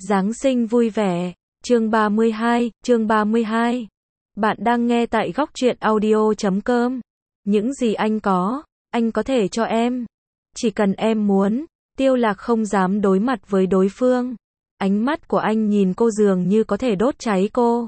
Giáng sinh vui vẻ. Chương 32. Bạn đang nghe tại góc truyện audio.com. Những gì anh có thể cho em. Chỉ cần em muốn. Tiêu Lạc không dám đối mặt với đối phương. Ánh mắt của anh nhìn cô dường như có thể đốt cháy cô.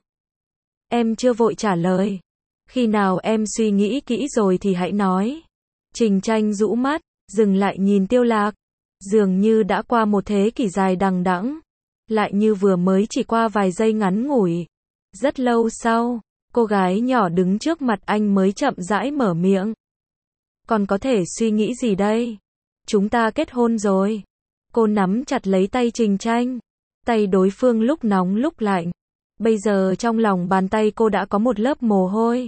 Em chưa vội trả lời. Khi nào em suy nghĩ kỹ rồi thì hãy nói. Trình Tranh rũ mắt, dừng lại nhìn Tiêu Lạc. Dường như đã qua một thế kỷ dài đằng đẵng, lại như vừa mới chỉ qua vài giây ngắn ngủi. Rất lâu sau, cô gái nhỏ đứng trước mặt anh mới chậm rãi mở miệng. Còn có thể suy nghĩ gì đây? Chúng ta kết hôn rồi. Cô nắm chặt lấy tay Trình Tranh. Tay đối phương lúc nóng lúc lạnh. Bây giờ trong lòng bàn tay cô đã có một lớp mồ hôi.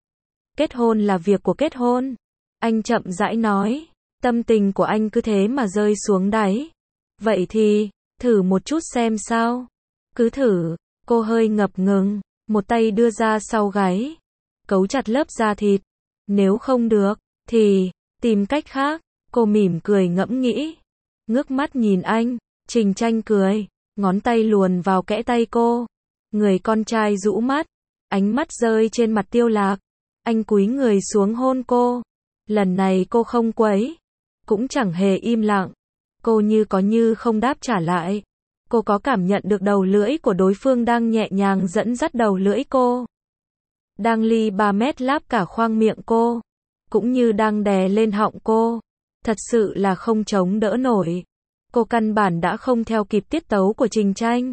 Kết hôn là việc của kết hôn. Anh chậm rãi nói. Tâm tình của anh cứ thế mà rơi xuống đáy. Vậy thì, thử một chút xem sao. Cứ thử. Cô hơi ngập ngừng, một tay đưa ra sau gáy, cấu chặt lớp da thịt. Nếu không được, thì, tìm cách khác. Cô mỉm cười ngẫm nghĩ. Ngước mắt nhìn anh, Trình Tranh cười, ngón tay luồn vào kẽ tay cô. Người con trai rũ mắt, ánh mắt rơi trên mặt Tiêu Lạc. Anh cúi người xuống hôn cô. Lần này cô không quấy, cũng chẳng hề im lặng. Cô như có như không đáp trả lại. Cô có cảm nhận được đầu lưỡi của đối phương đang nhẹ nhàng dẫn dắt đầu lưỡi cô. Đang ly 3 mét láp cả khoang miệng cô. Cũng như đang đè lên họng cô. Thật sự là không chống đỡ nổi. Cô căn bản đã không theo kịp tiết tấu của Trình Tranh.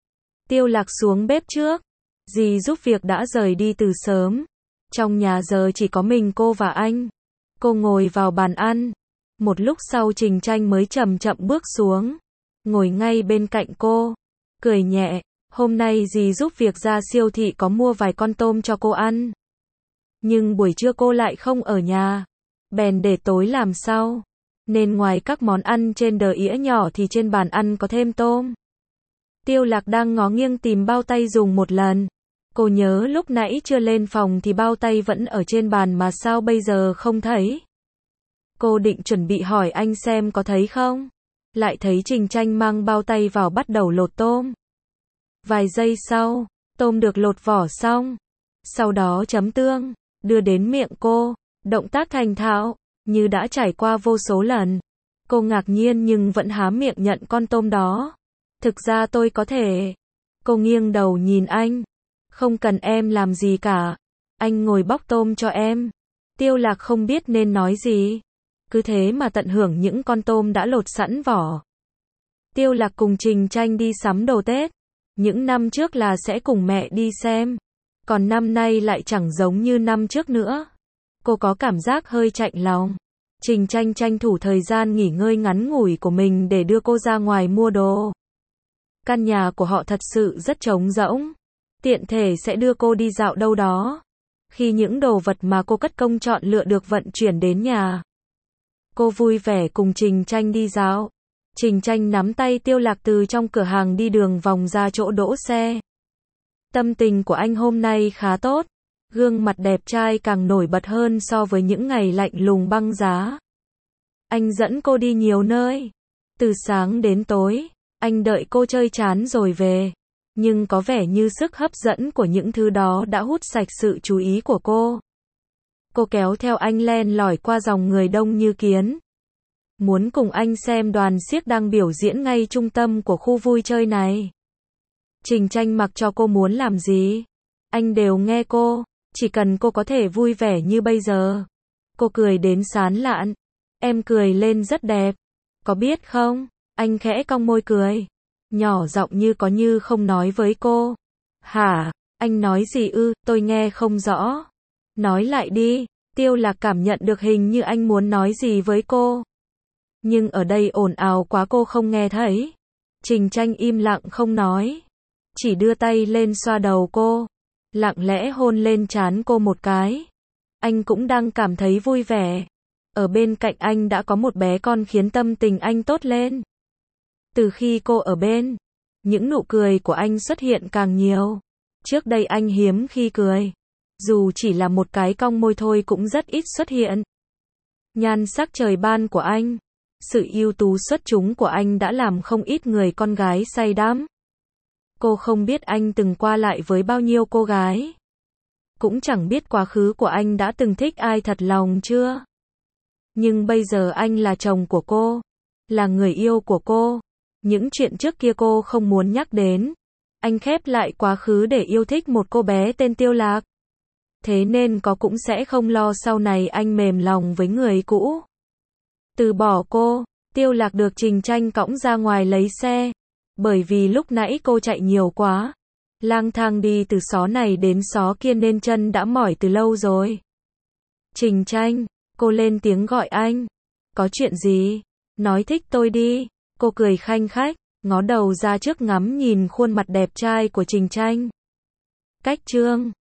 Tiêu Lạc xuống bếp trước. Dì giúp việc đã rời đi từ sớm. Trong nhà giờ chỉ có mình cô và anh. Cô ngồi vào bàn ăn. Một lúc sau Trình Tranh mới chậm chậm bước xuống. Ngồi ngay bên cạnh cô. Cười nhẹ. Hôm nay dì giúp việc ra siêu thị có mua vài con tôm cho cô ăn. Nhưng buổi trưa cô lại không ở nhà. Bèn để tối làm sau. Nên ngoài các món ăn trên đĩa nhỏ thì trên bàn ăn có thêm tôm. Tiêu Lạc đang ngó nghiêng tìm bao tay dùng một lần. Cô nhớ lúc nãy chưa lên phòng thì bao tay vẫn ở trên bàn mà sao bây giờ không thấy. Cô định chuẩn bị hỏi anh xem có thấy không. Lại thấy Trình Tranh mang bao tay vào bắt đầu lột tôm. Vài giây sau, tôm được lột vỏ xong. Sau đó chấm tương, đưa đến miệng cô. Động tác thành thạo, như đã trải qua vô số lần. Cô ngạc nhiên nhưng vẫn há miệng nhận con tôm đó. Thực ra tôi có thể. Cô nghiêng đầu nhìn anh. Không cần em làm gì cả. Anh ngồi bóc tôm cho em. Tiêu Lạc không biết nên nói gì. Cứ thế mà tận hưởng những con tôm đã lột sẵn vỏ. Tiêu Lạc cùng Trình Tranh đi sắm đồ Tết. Những năm trước là sẽ cùng mẹ đi xem. Còn năm nay lại chẳng giống như năm trước nữa. Cô có cảm giác hơi chạnh lòng. Trình Tranh tranh thủ thời gian nghỉ ngơi ngắn ngủi của mình để đưa cô ra ngoài mua đồ. Căn nhà của họ thật sự rất trống rỗng. Tiện thể sẽ đưa cô đi dạo đâu đó. Khi những đồ vật mà cô cất công chọn lựa được vận chuyển đến nhà. Cô vui vẻ cùng Trình Tranh đi dạo. Trình Tranh nắm tay Tiêu Lạc từ trong cửa hàng đi đường vòng ra chỗ đỗ xe. Tâm tình của anh hôm nay khá tốt. Gương mặt đẹp trai càng nổi bật hơn so với những ngày lạnh lùng băng giá. Anh dẫn cô đi nhiều nơi. Từ sáng đến tối, anh đợi cô chơi chán rồi về. Nhưng có vẻ như sức hấp dẫn của những thứ đó đã hút sạch sự chú ý của cô. Cô kéo theo anh len lỏi qua dòng người đông như kiến. Muốn cùng anh xem đoàn xiếc đang biểu diễn ngay trung tâm của khu vui chơi này. Trình Tranh mặc cho cô muốn làm gì, anh đều nghe cô, chỉ cần cô có thể vui vẻ như bây giờ. Cô cười đến sán lạn. Em cười lên rất đẹp. Có biết không? Anh khẽ cong môi cười. Nhỏ giọng như có như không nói với cô. Hả? Anh nói gì ư? Tôi nghe không rõ. Nói lại đi. Tiêu Lạc cảm nhận được hình như anh muốn nói gì với cô. Nhưng ở đây ồn ào quá cô không nghe thấy. Trình Tranh im lặng không nói. Chỉ đưa tay lên xoa đầu cô. Lặng lẽ hôn lên trán cô một cái. Anh cũng đang cảm thấy vui vẻ. Ở bên cạnh anh đã có một bé con khiến tâm tình anh tốt lên. Từ khi cô ở bên, những nụ cười của anh xuất hiện càng nhiều. Trước đây anh hiếm khi cười. Dù chỉ là một cái cong môi thôi cũng rất ít xuất hiện. Nhan sắc trời ban của anh, sự ưu tú xuất chúng của anh đã làm không ít người con gái say đắm. Cô không biết anh từng qua lại với bao nhiêu cô gái. Cũng chẳng biết quá khứ của anh đã từng thích ai thật lòng chưa. Nhưng bây giờ anh là chồng của cô, là người yêu của cô. Những chuyện trước kia cô không muốn nhắc đến. Anh khép lại quá khứ để yêu thích một cô bé tên Tiêu Lạc. Thế nên có cũng sẽ không lo sau này anh mềm lòng với người cũ. Từ bỏ cô, Tiêu Lạc được Trình Tranh cõng ra ngoài lấy xe. Bởi vì lúc nãy cô chạy nhiều quá. Lang thang đi từ xó này đến xó kia nên chân đã mỏi từ lâu rồi. Trình Tranh, cô lên tiếng gọi anh. Có chuyện gì? Nói thích tôi đi. Cô cười khanh khách, ngó đầu ra trước ngắm nhìn khuôn mặt đẹp trai của Trình Tranh. Cách chương